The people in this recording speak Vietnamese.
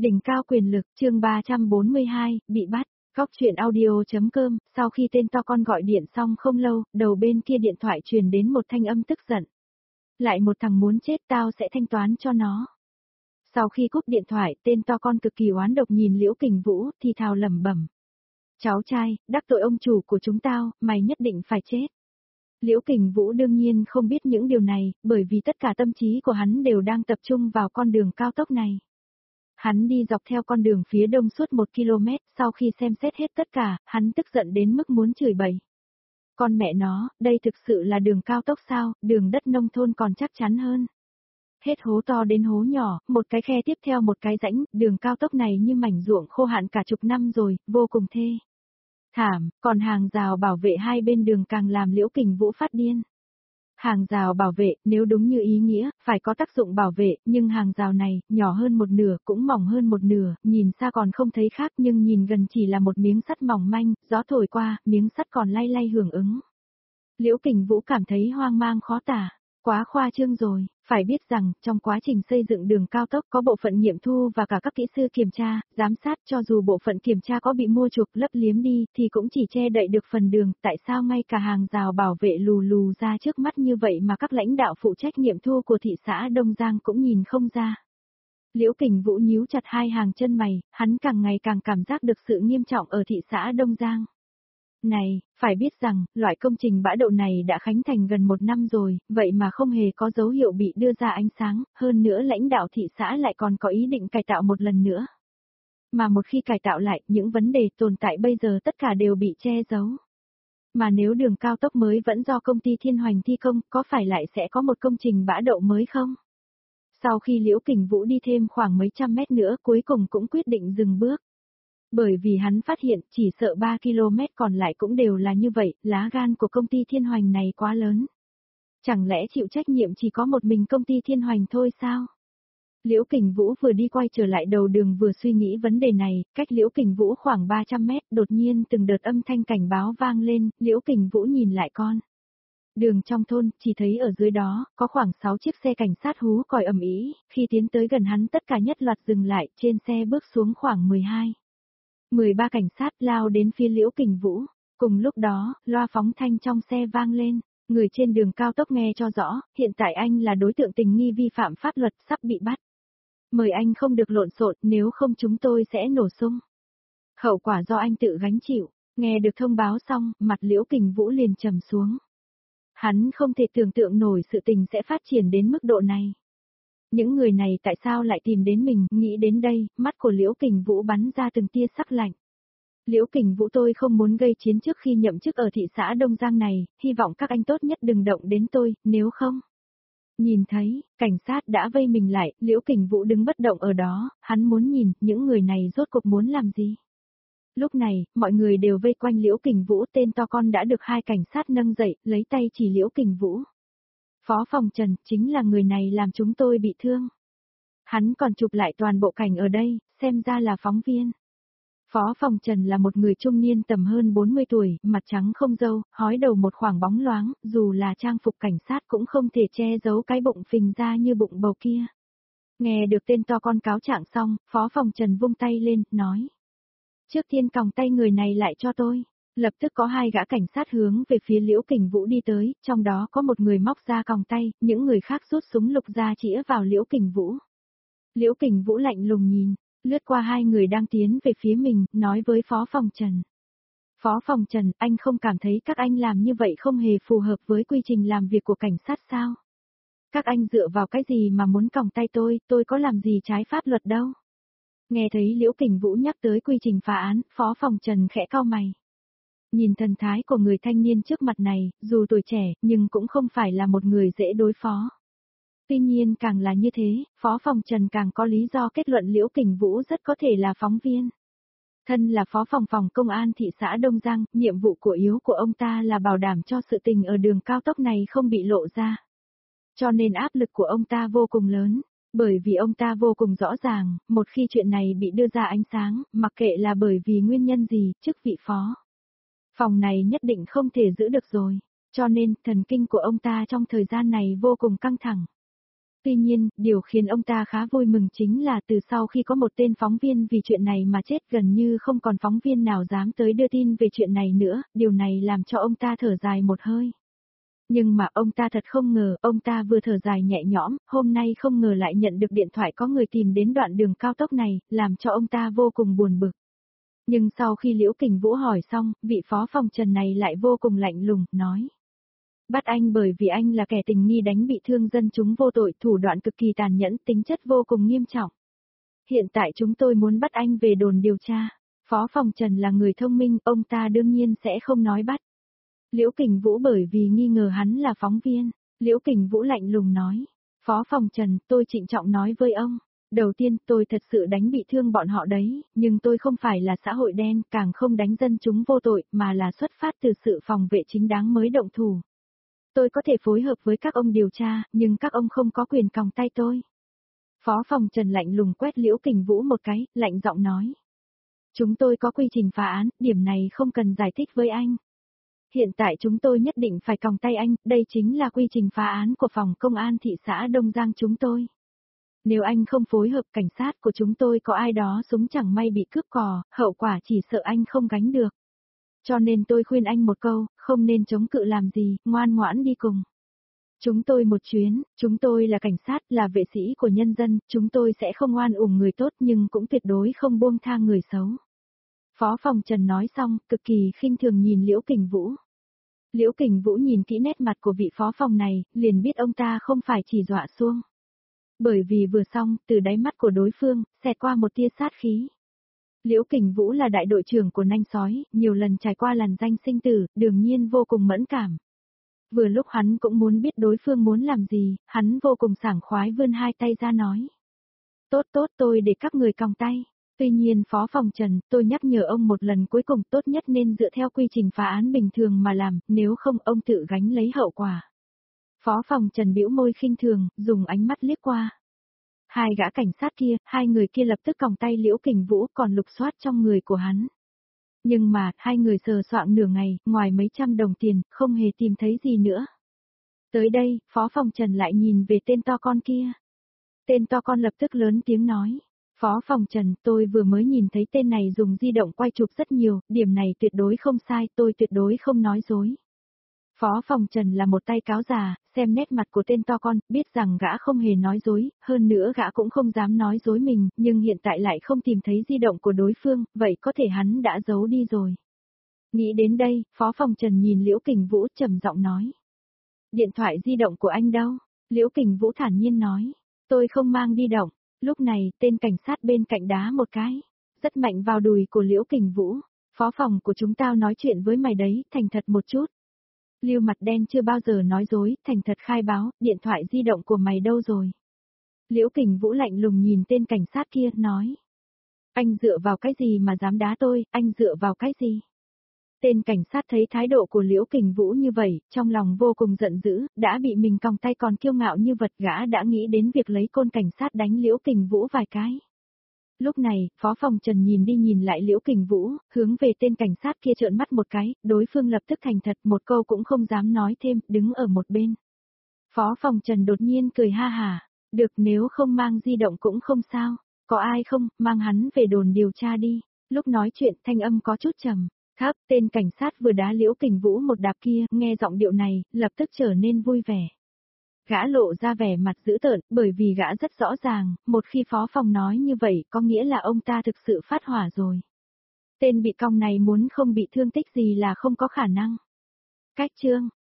Đỉnh cao quyền lực, chương 342, bị bắt. Góc chuyện audio.com, sau khi tên to con gọi điện xong không lâu, đầu bên kia điện thoại truyền đến một thanh âm tức giận. Lại một thằng muốn chết, tao sẽ thanh toán cho nó. Sau khi cúp điện thoại, tên to con cực kỳ oán độc nhìn Liễu Kình Vũ, thì thào lẩm bẩm. Cháu trai, đắc tội ông chủ của chúng tao, mày nhất định phải chết. Liễu Kình Vũ đương nhiên không biết những điều này, bởi vì tất cả tâm trí của hắn đều đang tập trung vào con đường cao tốc này. Hắn đi dọc theo con đường phía đông suốt 1 km, sau khi xem xét hết tất cả, hắn tức giận đến mức muốn chửi bậy. Con mẹ nó, đây thực sự là đường cao tốc sao, đường đất nông thôn còn chắc chắn hơn. Hết hố to đến hố nhỏ, một cái khe tiếp theo một cái rãnh, đường cao tốc này như mảnh ruộng khô hạn cả chục năm rồi, vô cùng thê thảm, còn hàng rào bảo vệ hai bên đường càng làm Liễu Kình Vũ phát điên. Hàng rào bảo vệ, nếu đúng như ý nghĩa, phải có tác dụng bảo vệ, nhưng hàng rào này, nhỏ hơn một nửa, cũng mỏng hơn một nửa, nhìn xa còn không thấy khác nhưng nhìn gần chỉ là một miếng sắt mỏng manh, gió thổi qua, miếng sắt còn lay lay hưởng ứng. Liễu Kình Vũ cảm thấy hoang mang khó tả, quá khoa trương rồi, phải biết rằng, trong quá trình xây dựng đường cao tốc có bộ phận nghiệm thu và cả các kỹ sư kiểm tra, giám sát cho dù bộ phận kiểm tra có bị mua chuộc lấp liếm đi thì cũng chỉ che đậy được phần đường, tại sao ngay cả hàng rào bảo vệ lù lù ra trước mắt như vậy mà các lãnh đạo phụ trách nghiệm thu của thị xã Đông Giang cũng nhìn không ra. Liễu Kình Vũ nhíu chặt hai hàng chân mày, hắn càng ngày càng cảm giác được sự nghiêm trọng ở thị xã Đông Giang. Này, phải biết rằng, loại công trình bã đậu này đã khánh thành gần 1 năm rồi, vậy mà không hề có dấu hiệu bị đưa ra ánh sáng, hơn nữa lãnh đạo thị xã lại còn có ý định cải tạo một lần nữa. Mà một khi cải tạo lại, những vấn đề tồn tại bây giờ tất cả đều bị che giấu. Mà nếu đường cao tốc mới vẫn do công ty Thiên Hoành thi công, có phải lại sẽ có một công trình bã đậu mới không? Sau khi Liễu Kình Vũ đi thêm khoảng mấy trăm mét nữa cuối cùng cũng quyết định dừng bước. Bởi vì hắn phát hiện chỉ sợ 3 km còn lại cũng đều là như vậy, lá gan của công ty Thiên Hoành này quá lớn. Chẳng lẽ chịu trách nhiệm chỉ có một mình công ty Thiên Hoành thôi sao? Liễu Kình Vũ vừa đi quay trở lại đầu đường vừa suy nghĩ vấn đề này, cách Liễu Kình Vũ khoảng 300 mét, đột nhiên từng đợt âm thanh cảnh báo vang lên, Liễu Kình Vũ nhìn lại con. Đường trong thôn, chỉ thấy ở dưới đó, có khoảng 6 chiếc xe cảnh sát hú còi ầm ĩ, khi tiến tới gần hắn tất cả nhất loạt dừng lại, trên xe bước xuống khoảng 13 cảnh sát lao đến phía Liễu Kình Vũ. Cùng lúc đó, loa phóng thanh trong xe vang lên, người trên đường cao tốc nghe cho rõ, hiện tại anh là đối tượng tình nghi vi phạm pháp luật sắp bị bắt. Mời anh không được lộn xộn, nếu không chúng tôi sẽ nổ súng. Hậu quả do anh tự gánh chịu. Nghe được thông báo xong, mặt Liễu Kình Vũ liền trầm xuống. Hắn không thể tưởng tượng nổi sự tình sẽ phát triển đến mức độ này. Những người này tại sao lại tìm đến mình, nghĩ đến đây, mắt của Liễu Kình Vũ bắn ra từng tia sắc lạnh. Liễu Kình Vũ, tôi không muốn gây chiến trước khi nhậm chức ở thị xã Đông Giang này, hy vọng các anh tốt nhất đừng động đến tôi, nếu không. Nhìn thấy, cảnh sát đã vây mình lại, Liễu Kình Vũ đứng bất động ở đó, hắn muốn nhìn, những người này rốt cuộc muốn làm gì. Lúc này, mọi người đều vây quanh Liễu Kình Vũ, tên to con đã được hai cảnh sát nâng dậy, lấy tay chỉ Liễu Kình Vũ. Phó phòng Trần, chính là người này làm chúng tôi bị thương. Hắn còn chụp lại toàn bộ cảnh ở đây, xem ra là phóng viên. Phó phòng Trần là một người trung niên tầm hơn 40 tuổi, mặt trắng không râu, hói đầu một khoảng bóng loáng, dù là trang phục cảnh sát cũng không thể che giấu cái bụng phình ra như bụng bầu kia. Nghe được tên to con cáo trạng xong, Phó phòng Trần vung tay lên, nói. Trước tiên còng tay người này lại cho tôi. Lập tức có hai gã cảnh sát hướng về phía Liễu Kình Vũ đi tới, trong đó có một người móc ra còng tay, những người khác rút súng lục ra chĩa vào Liễu Kình Vũ. Liễu Kình Vũ lạnh lùng nhìn, lướt qua hai người đang tiến về phía mình, nói với Phó phòng Trần. Phó phòng Trần, anh không cảm thấy các anh làm như vậy không hề phù hợp với quy trình làm việc của cảnh sát sao? Các anh dựa vào cái gì mà muốn còng tay tôi có làm gì trái pháp luật đâu? Nghe thấy Liễu Kình Vũ nhắc tới quy trình phá án, Phó phòng Trần khẽ cau mày. Nhìn thần thái của người thanh niên trước mặt này, dù tuổi trẻ, nhưng cũng không phải là một người dễ đối phó. Tuy nhiên càng là như thế, Phó phòng Trần càng có lý do kết luận Liễu Kình Vũ rất có thể là phóng viên. Thân là phó phòng công an thị xã Đông Giang, nhiệm vụ của yếu của ông ta là bảo đảm cho sự tình ở đường cao tốc này không bị lộ ra. Cho nên áp lực của ông ta vô cùng lớn, bởi vì ông ta vô cùng rõ ràng, một khi chuyện này bị đưa ra ánh sáng, mặc kệ là bởi vì nguyên nhân gì, chức vị phó phòng này nhất định không thể giữ được rồi, cho nên thần kinh của ông ta trong thời gian này vô cùng căng thẳng. Tuy nhiên, điều khiến ông ta khá vui mừng chính là từ sau khi có một tên phóng viên vì chuyện này mà chết gần như không còn phóng viên nào dám tới đưa tin về chuyện này nữa, điều này làm cho ông ta thở dài một hơi. Nhưng mà ông ta thật không ngờ, ông ta vừa thở dài nhẹ nhõm, hôm nay không ngờ lại nhận được điện thoại có người tìm đến đoạn đường cao tốc này, làm cho ông ta vô cùng buồn bực. Nhưng sau khi Liễu Kình Vũ hỏi xong, vị phó phòng Trần này lại vô cùng lạnh lùng, nói. Bắt anh bởi vì anh là kẻ tình nghi đánh bị thương dân chúng vô tội, thủ đoạn cực kỳ tàn nhẫn, tính chất vô cùng nghiêm trọng. Hiện tại chúng tôi muốn bắt anh về đồn điều tra. Phó phòng Trần là người thông minh, ông ta đương nhiên sẽ không nói bắt. Liễu Kình Vũ bởi vì nghi ngờ hắn là phóng viên. Liễu Kình Vũ lạnh lùng nói. Phó phòng Trần, tôi trịnh trọng nói với ông. Đầu tiên, tôi thật sự đánh bị thương bọn họ đấy, nhưng tôi không phải là xã hội đen, càng không đánh dân chúng vô tội, mà là xuất phát từ sự phòng vệ chính đáng mới động thủ. Tôi có thể phối hợp với các ông điều tra, nhưng các ông không có quyền còng tay tôi. Phó phòng Trần lạnh lùng quét Liễu Kình Vũ một cái, lạnh giọng nói. Chúng tôi có quy trình phá án, điểm này không cần giải thích với anh. Hiện tại chúng tôi nhất định phải còng tay anh, đây chính là quy trình phá án của phòng công an thị xã Đông Giang chúng tôi. Nếu anh không phối hợp cảnh sát của chúng tôi có ai đó súng chẳng may bị cướp cò, hậu quả chỉ sợ anh không gánh được. Cho nên tôi khuyên anh một câu, không nên chống cự làm gì, ngoan ngoãn đi cùng. Chúng tôi một chuyến, chúng tôi là cảnh sát, là vệ sĩ của nhân dân, chúng tôi sẽ không oan uổng người tốt nhưng cũng tuyệt đối không buông tha người xấu. Phó phòng Trần nói xong, cực kỳ khinh thường nhìn Liễu Kình Vũ. Liễu Kình Vũ nhìn kỹ nét mặt của vị phó phòng này, liền biết ông ta không phải chỉ dọa xuông. Bởi vì vừa xong, từ đáy mắt của đối phương, xẹt qua một tia sát khí. Liễu Kình Vũ là đại đội trưởng của nanh sói, nhiều lần trải qua làn danh sinh tử, đương nhiên vô cùng mẫn cảm. Vừa lúc hắn cũng muốn biết đối phương muốn làm gì, hắn vô cùng sảng khoái vươn hai tay ra nói. Tốt tốt tôi để các người còng tay. Tuy nhiên phó phòng Trần, tôi nhắc nhở ông một lần cuối cùng tốt nhất nên dựa theo quy trình phá án bình thường mà làm, nếu không ông tự gánh lấy hậu quả. Phó phòng Trần bĩu môi khinh thường, dùng ánh mắt liếc qua. Hai gã cảnh sát kia, hai người kia lập tức còng tay Liễu Kình Vũ còn lục soát trong người của hắn. Nhưng mà, hai người sờ soạng nửa ngày, ngoài mấy trăm đồng tiền, không hề tìm thấy gì nữa. Tới đây, phó phòng Trần lại nhìn về tên to con kia. Tên to con lập tức lớn tiếng nói. Phó phòng Trần, tôi vừa mới nhìn thấy tên này dùng di động quay chụp rất nhiều, điểm này tuyệt đối không sai, tôi tuyệt đối không nói dối. Phó phòng Trần là một tay cáo già, xem nét mặt của tên to con, biết rằng gã không hề nói dối, hơn nữa gã cũng không dám nói dối mình, nhưng hiện tại lại không tìm thấy di động của đối phương, vậy có thể hắn đã giấu đi rồi. Nghĩ đến đây, Phó phòng Trần nhìn Liễu Kình Vũ trầm giọng nói. Điện thoại di động của anh đâu? Liễu Kình Vũ thản nhiên nói. Tôi không mang đi động. Lúc này, tên cảnh sát bên cạnh đá một cái. Rất mạnh vào đùi của Liễu Kình Vũ. Phó phòng của chúng tao nói chuyện với mày đấy, thành thật một chút. Lưu mặt đen chưa bao giờ nói dối, thành thật khai báo, điện thoại di động của mày đâu rồi? Liễu Kình Vũ lạnh lùng nhìn tên cảnh sát kia, nói. Anh dựa vào cái gì mà dám đá tôi, anh dựa vào cái gì? Tên cảnh sát thấy thái độ của Liễu Kình Vũ như vậy, trong lòng vô cùng giận dữ, đã bị mình còng tay còn kiêu ngạo như vật gã đã nghĩ đến việc lấy côn cảnh sát đánh Liễu Kình Vũ vài cái. Lúc này, phó phòng Trần nhìn đi nhìn lại Liễu Kình Vũ, hướng về tên cảnh sát kia trợn mắt một cái, đối phương lập tức thành thật một câu cũng không dám nói thêm, đứng ở một bên. Phó phòng Trần đột nhiên cười ha hả, được nếu không mang di động cũng không sao, có ai không, mang hắn về đồn điều tra đi. Lúc nói chuyện thanh âm có chút trầm. Thấp, tên cảnh sát vừa đá Liễu Kình Vũ một đạp kia, nghe giọng điệu này, lập tức trở nên vui vẻ. Gã lộ ra vẻ mặt dữ tợn, bởi vì gã rất rõ ràng, một khi phó phòng nói như vậy có nghĩa là ông ta thực sự phát hỏa rồi. Tên bị còng này muốn không bị thương tích gì là không có khả năng. Cách chương